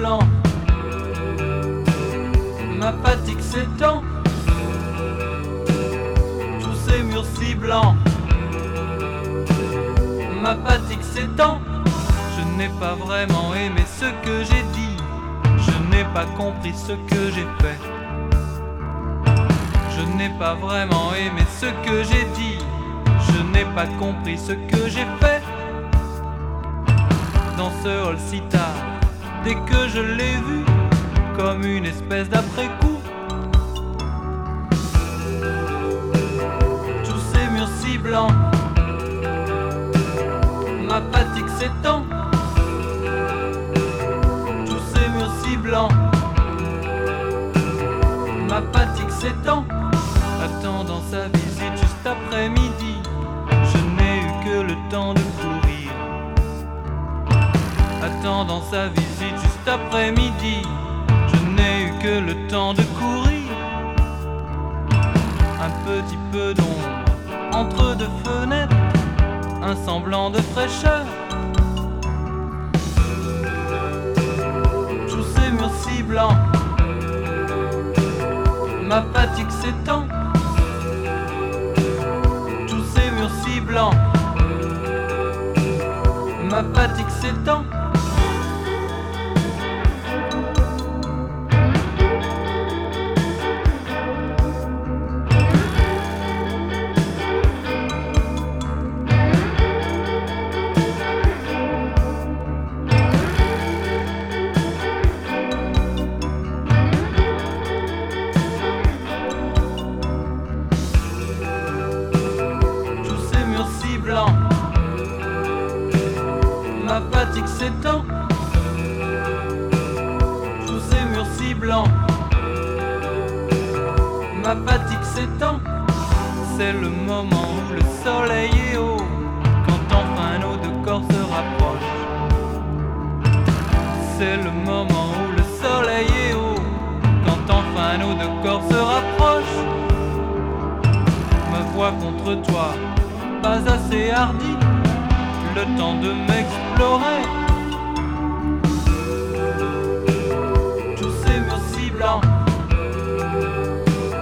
blanc, ma fatigue s'étend. Tous ces murs si blancs, ma fatigue s'étend. Je n'ai pas vraiment aimé ce que j'ai dit, je n'ai pas compris ce que j'ai fait. Je n'ai pas vraiment aimé ce que j'ai dit, je n'ai pas compris ce que j'ai fait. Dans ce hall si tard, dès que je l'ai vu, comme une espèce d'après-coup. Tous ces murs si blancs, ma fatigue s'étend. Tous ces murs si blancs, ma fatigue s'étend. Attendant sa visite juste après-midi, je n'ai eu que le temps de courir. Attendant sa visite juste après-midi, je n'ai eu que le temps de courir. Un petit peu d'ombre entre deux fenêtres, un semblant de fraîcheur. Tous ces murs si blancs, ma fatigue s'étend. Tous ces murs si blancs, ma fatigue s'étend. Ma fatigue s'étend. Tous ces murs si blancs, ma fatigue s'étend. C'est le moment où le soleil est haut, quand enfin nos deux corps se rapprochent. C'est le moment où le soleil est haut, quand enfin nos deux corps se rapprochent. Me vois contre toi, pas assez hardi, le temps de m'explorer. Tous ces murs si blancs,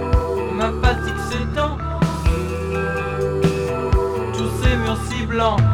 ma fatigue s'étend. Tous ces murs si blancs,